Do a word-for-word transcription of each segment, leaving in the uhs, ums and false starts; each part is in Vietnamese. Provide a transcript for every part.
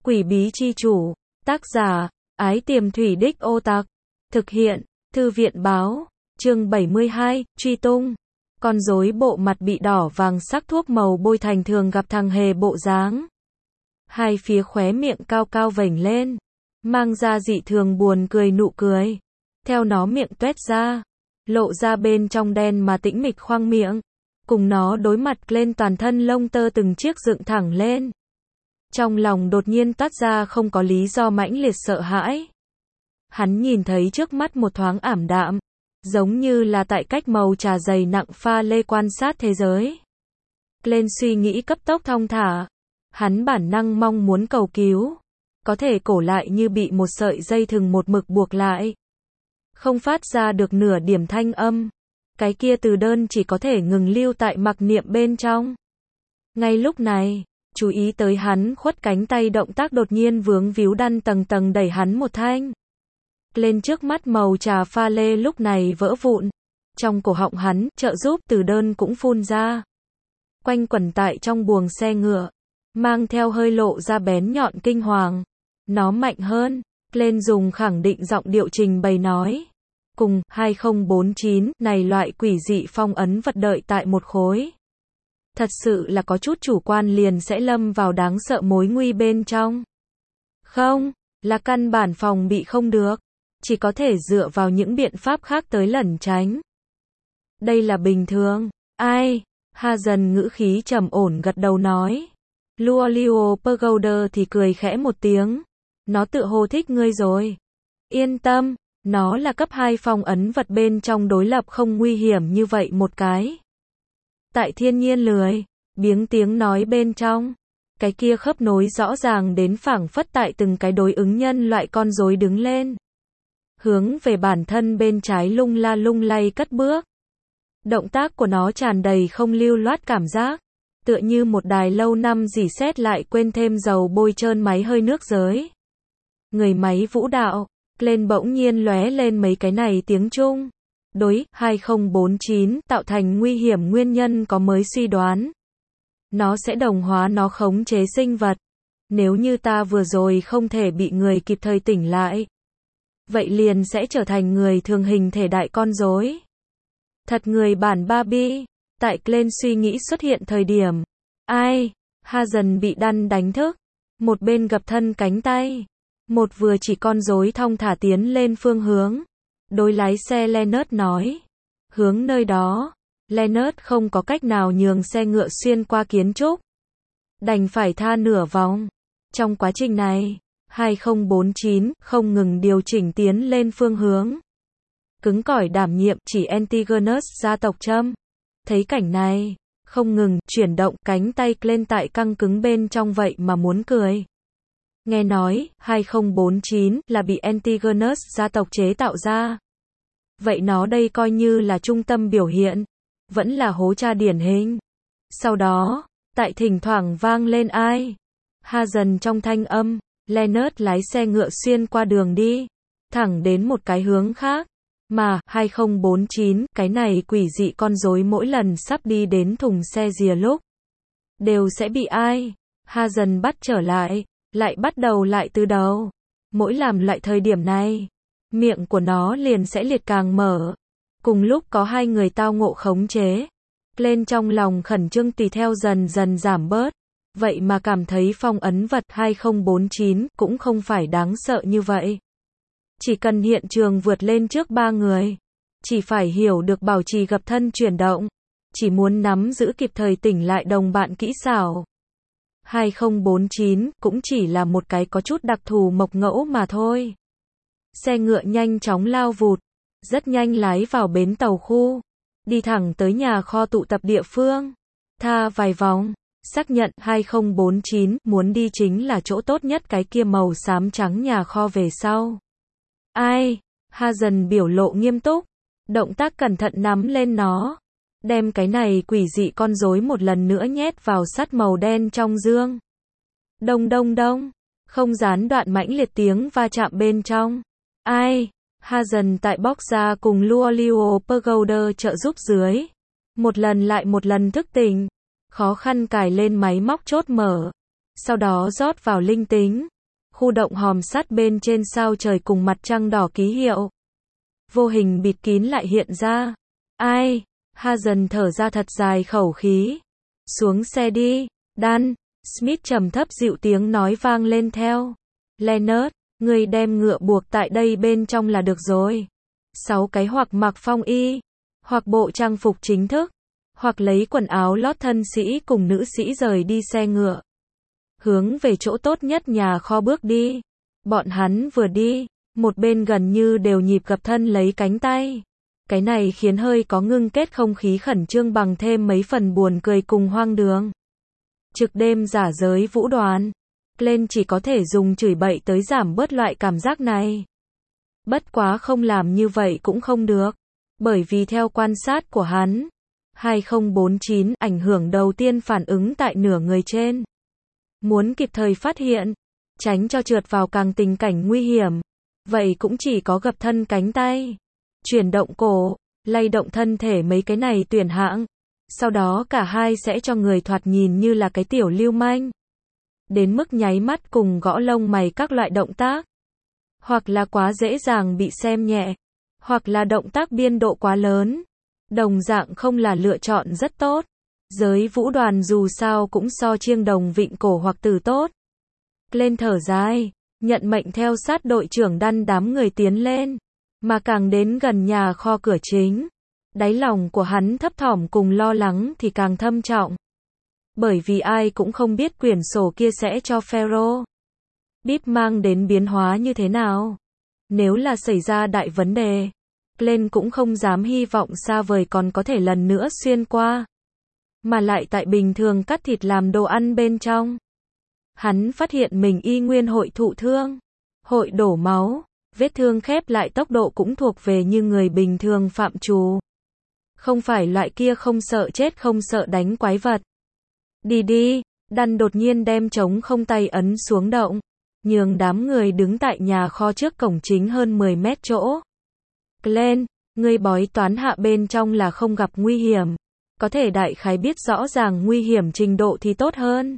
Quỷ bí chi chủ. Tác giả, Ái Tiềm Thủy Đích Ô Tặc. Thực hiện, Thư viện báo. Chương bảy mươi hai, truy tung. Con rối bộ mặt bị đỏ vàng sắc thuốc màu bôi thành thường gặp thằng hề bộ dáng. Hai phía khóe miệng cao cao vểnh lên, mang ra dị thường buồn cười nụ cười. Theo nó miệng tuét ra, lộ ra bên trong đen mà tĩnh mịch khoang miệng. Cùng nó đối mặt lên toàn thân lông tơ từng chiếc dựng thẳng lên. Trong lòng đột nhiên toát ra không có lý do mãnh liệt sợ hãi. Hắn nhìn thấy trước mắt một thoáng ảm đạm, giống như là tại cách màu trà dày nặng pha lê quan sát thế giới. Lên suy nghĩ cấp tốc thong thả, hắn bản năng mong muốn cầu cứu, có thể cổ lại như bị một sợi dây thừng một mực buộc lại. Không phát ra được nửa điểm thanh âm. Cái kia từ đơn chỉ có thể ngừng lưu tại mặc niệm bên trong. Ngay lúc này, chú ý tới hắn khuất cánh tay động tác đột nhiên vướng víu đăn tầng tầng đẩy hắn một thanh. Lên trước mắt màu trà pha lê lúc này vỡ vụn. Trong cổ họng hắn, trợ giúp từ đơn cũng phun ra. Quanh quẩn tại trong buồng xe ngựa, mang theo hơi lộ ra bén nhọn kinh hoàng. Nó mạnh hơn. Lên dùng khẳng định giọng điệu trình bày nói. Cùng, hai không bốn chín, này loại quỷ dị phong ấn vật đợi tại một khối. Thật sự là có chút chủ quan liền sẽ lâm vào đáng sợ mối nguy bên trong. Không, là căn bản phòng bị không được. Chỉ có thể dựa vào những biện pháp khác tới lẩn tránh. Đây là bình thường. Ai? Ha dần ngữ khí trầm ổn gật đầu nói. Luolio Pagoda thì cười khẽ một tiếng. Nó tự hồ thích ngươi rồi. Yên tâm. Nó là cấp hai phong ấn vật bên trong đối lập không nguy hiểm như vậy một cái. Tại thiên nhiên lười, biếng tiếng nói bên trong. Cái kia khớp nối rõ ràng đến phảng phất tại từng cái đối ứng nhân loại con rối đứng lên. Hướng về bản thân bên trái lung la lung lay cất bước. Động tác của nó tràn đầy không lưu loát cảm giác. Tựa như một đài lâu năm dỉ sét lại quên thêm dầu bôi trơn máy hơi nước giới. Người máy vũ đạo. Lên bỗng nhiên lóe lên mấy cái này tiếng Trung. Đối, hai không bốn chín, tạo thành nguy hiểm nguyên nhân có mới suy đoán. Nó sẽ đồng hóa nó khống chế sinh vật. Nếu như ta vừa rồi không thể bị người kịp thời tỉnh lại, vậy liền sẽ trở thành người thường hình thể đại con rối. Thật người bản Barbie. Tại Glenn suy nghĩ xuất hiện thời điểm. Ai? Ha dần bị đăn đánh thức. Một bên gập thân cánh tay. Một vừa chỉ con rối thong thả tiến lên phương hướng. Đối lái xe Leonard nói. Hướng nơi đó. Leonard không có cách nào nhường xe ngựa xuyên qua kiến trúc. Đành phải tha nửa vòng. Trong quá trình này, hai không bốn chín không ngừng điều chỉnh tiến lên phương hướng. Cứng cỏi đảm nhiệm chỉ Antigonus gia tộc châm. Thấy cảnh này, không ngừng chuyển động cánh tay lên tại căng cứng bên trong vậy mà muốn cười. Nghe nói, hai không bốn chín là bị Antigonus gia tộc chế tạo ra. Vậy nó đây coi như là trung tâm biểu hiện. Vẫn là hố cha điển hình. Sau đó, tại thỉnh thoảng vang lên ai. Ha dần trong thanh âm, Leonard lái xe ngựa xuyên qua đường đi. Thẳng đến một cái hướng khác. Mà, hai không bốn chín, cái này quỷ dị con rối mỗi lần sắp đi đến thùng xe rìa lúc. Đều sẽ bị ai. Ha dần bắt trở lại. Lại bắt đầu lại từ đầu. Mỗi làm lại thời điểm này, miệng của nó liền sẽ liệt càng mở. Cùng lúc có hai người tao ngộ khống chế. Lên trong lòng khẩn trương tùy theo dần dần giảm bớt. Vậy mà cảm thấy phong ấn vật hai không bốn chín cũng không phải đáng sợ như vậy. Chỉ cần hiện trường vượt lên trước ba người. Chỉ phải hiểu được bảo trì gập thân chuyển động. Chỉ muốn nắm giữ kịp thời tỉnh lại đồng bạn kỹ xảo. hai không bốn chín cũng chỉ là một cái có chút đặc thù mộc ngẫu mà thôi. Xe ngựa nhanh chóng lao vụt, rất nhanh lái vào bến tàu khu, đi thẳng tới nhà kho tụ tập địa phương. Tha vài vòng, xác nhận hai không bốn chín muốn đi chính là chỗ tốt nhất cái kia màu xám trắng nhà kho về sau. Ai? Ha dần biểu lộ nghiêm túc, động tác cẩn thận nắm lên nó. Đem cái này quỷ dị con rối một lần nữa nhét vào sắt màu đen trong dương. Đông đông đông, không gián đoạn mãnh liệt tiếng va chạm bên trong. Ai? Ha dần tại bóc ra cùng Luolio Pagoda trợ giúp dưới. Một lần lại một lần thức tỉnh. Khó khăn cài lên máy móc chốt mở. Sau đó rót vào linh tính. khu động hòm sắt bên trên sao trời cùng mặt trăng đỏ ký hiệu. Vô hình bịt kín lại hiện ra. Ai? Hazen thở ra thật dài khẩu khí. Xuống xe đi, Dan. Smith trầm thấp dịu tiếng nói vang lên theo. Leonard, ngươi đem ngựa buộc tại đây bên trong là được rồi. Sáu cái hoặc mặc phong y, hoặc bộ trang phục chính thức, hoặc lấy quần áo lót thân sĩ cùng nữ sĩ rời đi xe ngựa. Hướng về chỗ tốt nhất nhà kho bước đi. Bọn hắn vừa đi, một bên gần như đều nhịp gập thân lấy cánh tay. Cái này khiến hơi có ngưng kết không khí khẩn trương bằng thêm mấy phần buồn cười cùng hoang đường. Trực đêm giả giới vũ đoàn. Glenn chỉ có thể dùng chửi bậy tới giảm bớt loại cảm giác này. Bất quá không làm như vậy cũng không được. Bởi vì theo quan sát của hắn, hai không bốn chín ảnh hưởng đầu tiên phản ứng tại nửa người trên. Muốn kịp thời phát hiện, tránh cho trượt vào càng tình cảnh nguy hiểm. Vậy cũng chỉ có gập thân cánh tay, chuyển động cổ, lay động thân thể mấy cái này tuyển hạng. Sau đó cả hai sẽ cho người thoạt nhìn như là cái tiểu lưu manh. Đến mức nháy mắt cùng gõ lông mày các loại động tác. Hoặc là quá dễ dàng bị xem nhẹ. Hoặc là động tác biên độ quá lớn. Đồng dạng không là lựa chọn rất tốt. Giới vũ đoàn dù sao cũng so chiêng đồng vịn cổ hoặc từ tốt. Lên thở dài, nhận mệnh theo sát đội trưởng đăn đám người tiến lên. Mà càng đến gần nhà kho cửa chính, đáy lòng của hắn thấp thỏm cùng lo lắng thì càng thâm trọng. Bởi vì ai cũng không biết quyển sổ kia sẽ cho Pharaoh Bip mang đến biến hóa như thế nào. Nếu là xảy ra đại vấn đề, Glenn cũng không dám hy vọng xa vời còn có thể lần nữa xuyên qua. Mà lại tại bình thường cắt thịt làm đồ ăn bên trong. Hắn phát hiện mình y nguyên hội thụ thương, hội đổ máu, vết thương khép lại tốc độ cũng thuộc về như người bình thường phạm trù. Không phải loại kia không sợ chết không sợ đánh quái vật. Đi đi, Đăn đột nhiên đem trống không tay ấn xuống động, nhường đám người đứng tại nhà kho trước cổng chính hơn mười mét chỗ. Glenn, ngươi bói toán hạ bên trong là không gặp nguy hiểm. Có thể đại khái biết rõ ràng nguy hiểm trình độ thì tốt hơn.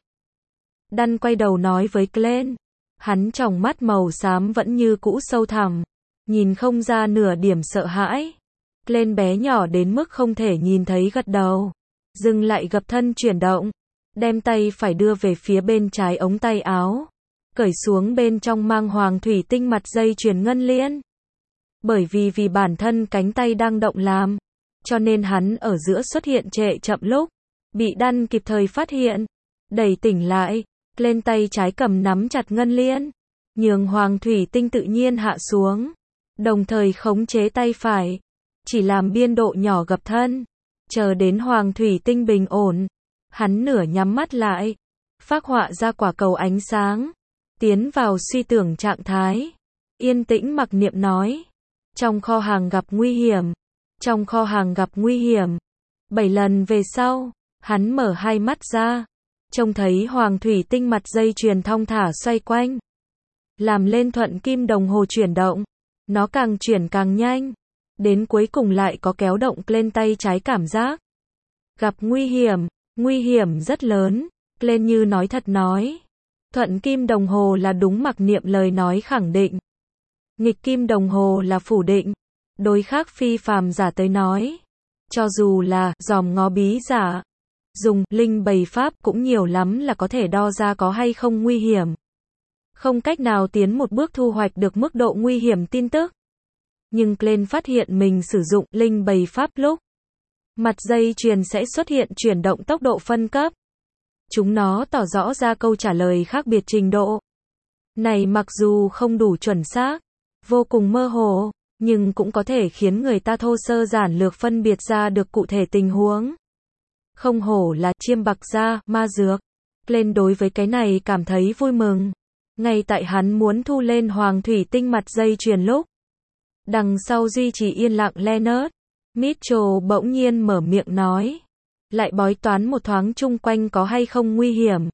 Đăn quay đầu nói với Glenn. Hắn tròng mắt màu xám vẫn như cũ sâu thẳm, nhìn không ra nửa điểm sợ hãi. Glenn bé nhỏ đến mức không thể nhìn thấy gật đầu. Dừng lại gập thân chuyển động. Đem tay phải đưa về phía bên trái ống tay áo. Cởi xuống bên trong mang hoàng thủy tinh mặt dây chuyền ngân liên. Bởi vì vì bản thân cánh tay đang động làm, cho nên hắn ở giữa xuất hiện trệ chậm lúc. Bị Đăn kịp thời phát hiện. Đẩy tỉnh lại. Lên tay trái cầm nắm chặt ngân liên. Nhường hoàng thủy tinh tự nhiên hạ xuống. Đồng thời khống chế tay phải. Chỉ làm biên độ nhỏ gập thân. Chờ đến hoàng thủy tinh bình ổn. Hắn nửa nhắm mắt lại. Phác họa ra quả cầu ánh sáng. Tiến vào suy tưởng trạng thái. Yên tĩnh mặc niệm nói. Trong kho hàng gặp nguy hiểm. Trong kho hàng gặp nguy hiểm. Bảy lần về sau, hắn mở hai mắt ra. Trông thấy hoàng thủy tinh mặt dây chuyền thong thả xoay quanh. Làm lên thuận kim đồng hồ chuyển động. Nó càng chuyển càng nhanh. Đến cuối cùng lại có kéo động lên tay trái cảm giác. Gặp nguy hiểm, nguy hiểm rất lớn. Lên như nói thật nói. Thuận kim đồng hồ là đúng mặc niệm lời nói khẳng định. Nghịch kim đồng hồ là phủ định. Đối khác phi phàm giả tới nói. Cho dù là dòm ngó bí giả. Dùng linh bày pháp cũng nhiều lắm là có thể đo ra có hay không nguy hiểm. Không cách nào tiến một bước thu hoạch được mức độ nguy hiểm tin tức. Nhưng Glenn phát hiện mình sử dụng linh bày pháp lúc. Mặt dây chuyền sẽ xuất hiện chuyển động tốc độ phân cấp. Chúng nó tỏ rõ ra câu trả lời khác biệt trình độ. Này mặc dù không đủ chuẩn xác, vô cùng mơ hồ, nhưng cũng có thể khiến người ta thô sơ giản lược phân biệt ra được cụ thể tình huống. Không hổ là chiêm bạc gia, ma dược. Glenn đối với cái này cảm thấy vui mừng. Ngay tại hắn muốn thu lên hoàng thủy tinh mặt dây chuyền lúc. Đằng sau duy trì yên lặng Leonard, Mitchell bỗng nhiên mở miệng nói. Lại bói toán một thoáng chung quanh có hay không nguy hiểm.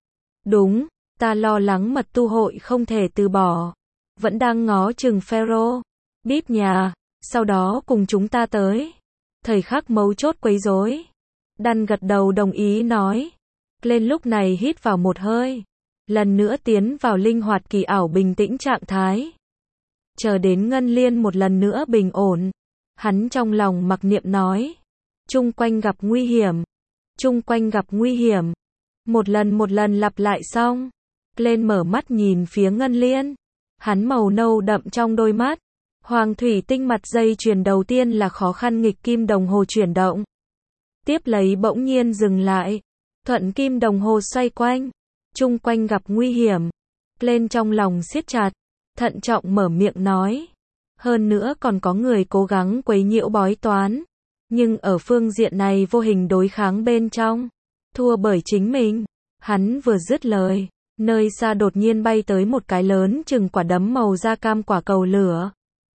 Đúng, ta lo lắng mật tu hội không thể từ bỏ. Vẫn đang ngó chừng Pharaoh Bip nhà, sau đó cùng chúng ta tới. Thời khắc mấu chốt quấy rối. Đăn gật đầu đồng ý nói. Glenn lúc này hít vào một hơi. lần nữa tiến vào linh hoạt kỳ ảo bình tĩnh trạng thái. Chờ đến Ngân Liên một lần nữa bình ổn, hắn trong lòng mặc niệm nói, chung quanh gặp nguy hiểm, chung quanh gặp nguy hiểm. Một lần một lần lặp lại xong, lên mở mắt nhìn phía Ngân Liên, hắn màu nâu đậm trong đôi mắt. Hoàng thủy tinh mặt dây chuyền đầu tiên là khó khăn nghịch kim đồng hồ chuyển động. Tiếp lấy bỗng nhiên dừng lại, thuận kim đồng hồ xoay quanh, chung quanh gặp nguy hiểm. Lên trong lòng siết chặt, thận trọng mở miệng nói. Hơn nữa còn có người cố gắng quấy nhiễu bói toán, nhưng ở phương diện này vô hình đối kháng bên trong, thua bởi chính mình. Hắn vừa dứt lời, nơi xa đột nhiên bay tới một cái lớn chừng quả đấm màu da cam quả cầu lửa.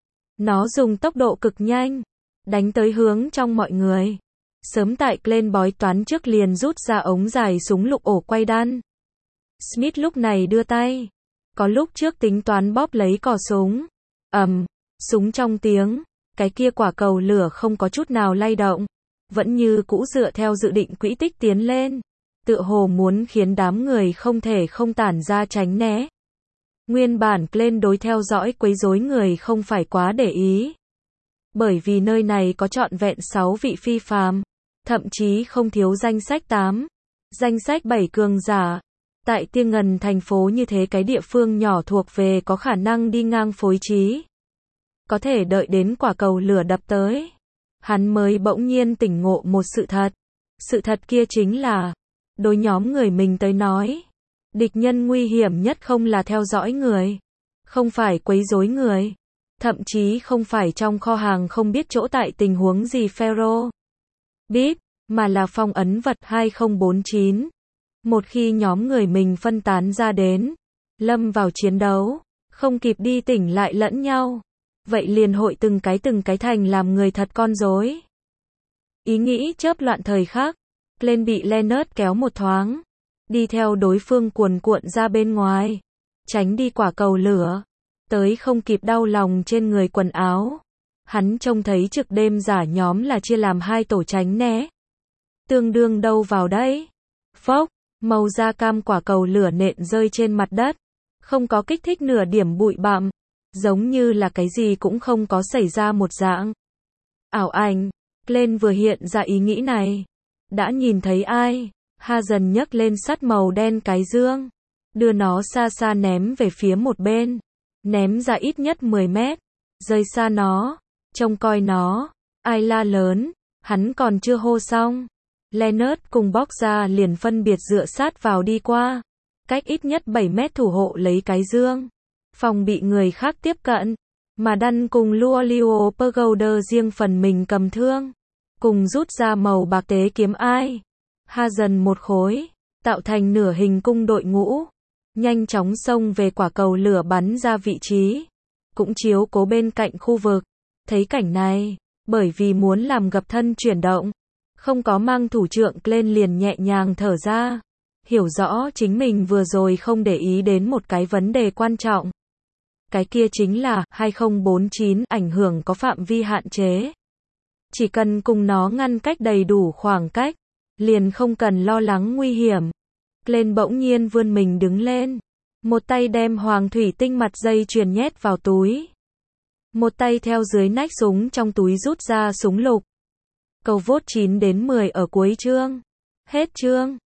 Nó dùng tốc độ cực nhanh, đánh tới hướng trong mọi người. Sớm tại lên bói toán trước liền rút ra ống dài súng lục ổ quay đan. Smith lúc này đưa tay, có lúc trước tính toán bóp lấy cò súng. Ầm, súng trong tiếng, cái kia quả cầu lửa không có chút nào lay động, vẫn như cũ dựa theo dự định quỹ tích tiến lên, tựa hồ muốn khiến đám người không thể không tản ra tránh né. Nguyên bản lên đối theo dõi quấy rối người không phải quá để ý, bởi vì nơi này có trọn vẹn sáu vị phi phàm, thậm chí không thiếu danh sách tám, danh sách bảy cường giả. Tại Tiên Ngần thành phố như thế cái địa phương nhỏ thuộc về có khả năng đi ngang phối trí, có thể đợi đến quả cầu lửa đập tới, hắn mới bỗng nhiên tỉnh ngộ một sự thật. Sự thật kia chính là, đối nhóm người mình tới nói, địch nhân nguy hiểm nhất không là theo dõi người, không phải quấy rối người, thậm chí không phải trong kho hàng không biết chỗ tại tình huống gì Pharaoh bíp, mà là phong ấn vật hai không bốn chín. Một khi nhóm người mình phân tán ra đến, lâm vào chiến đấu, không kịp đi tỉnh lại lẫn nhau, vậy liền hội từng cái từng cái thành làm người thật con rối. Ý nghĩ chớp loạn thời khắc, lên bị Leonard kéo một thoáng, đi theo đối phương cuồn cuộn ra bên ngoài, tránh đi quả cầu lửa, tới không kịp đau lòng trên người quần áo. Hắn trông thấy trực đêm giả nhóm là chia làm hai tổ tránh né. Tương đương đâu vào đấy. Phốc, màu da cam quả cầu lửa nện rơi trên mặt đất, không có kích thích nửa điểm bụi bặm, giống như là cái gì cũng không có xảy ra một dạng. Ảo ảnh, lên vừa hiện ra ý nghĩ này, đã nhìn thấy ai? Ha dần nhấc lên sắt màu đen cái dương, đưa nó xa xa ném về phía một bên, ném ra ít nhất mười mét, rơi xa nó, trông coi nó. Ai la lớn, hắn còn chưa hô xong, Leonard cùng bóc ra liền phân biệt dựa sát vào đi qua, cách ít nhất bảy mét thủ hộ lấy cái dương, phòng bị người khác tiếp cận. Mà Đan cùng Luolio Pagoder riêng phần mình cầm thương, cùng rút ra màu bạc tế kiếm ai. Ha dần một khối, tạo thành nửa hình cung đội ngũ, nhanh chóng xông về quả cầu lửa bắn ra vị trí, cũng chiếu cố bên cạnh khu vực. Thấy cảnh này, bởi vì muốn làm gập thân chuyển động, không có mang thủ trượng lên liền nhẹ nhàng thở ra, hiểu rõ chính mình vừa rồi không để ý đến một cái vấn đề quan trọng. Cái kia chính là hai không bốn chín ảnh hưởng có phạm vi hạn chế. Chỉ cần cùng nó ngăn cách đầy đủ khoảng cách, liền không cần lo lắng nguy hiểm. Lên bỗng nhiên vươn mình đứng lên, một tay đem hoàng thủy tinh mặt dây chuyền nhét vào túi, một tay theo dưới nách súng trong túi rút ra súng lục. Cầu vote chín đến mười ở cuối chương. Hết chương.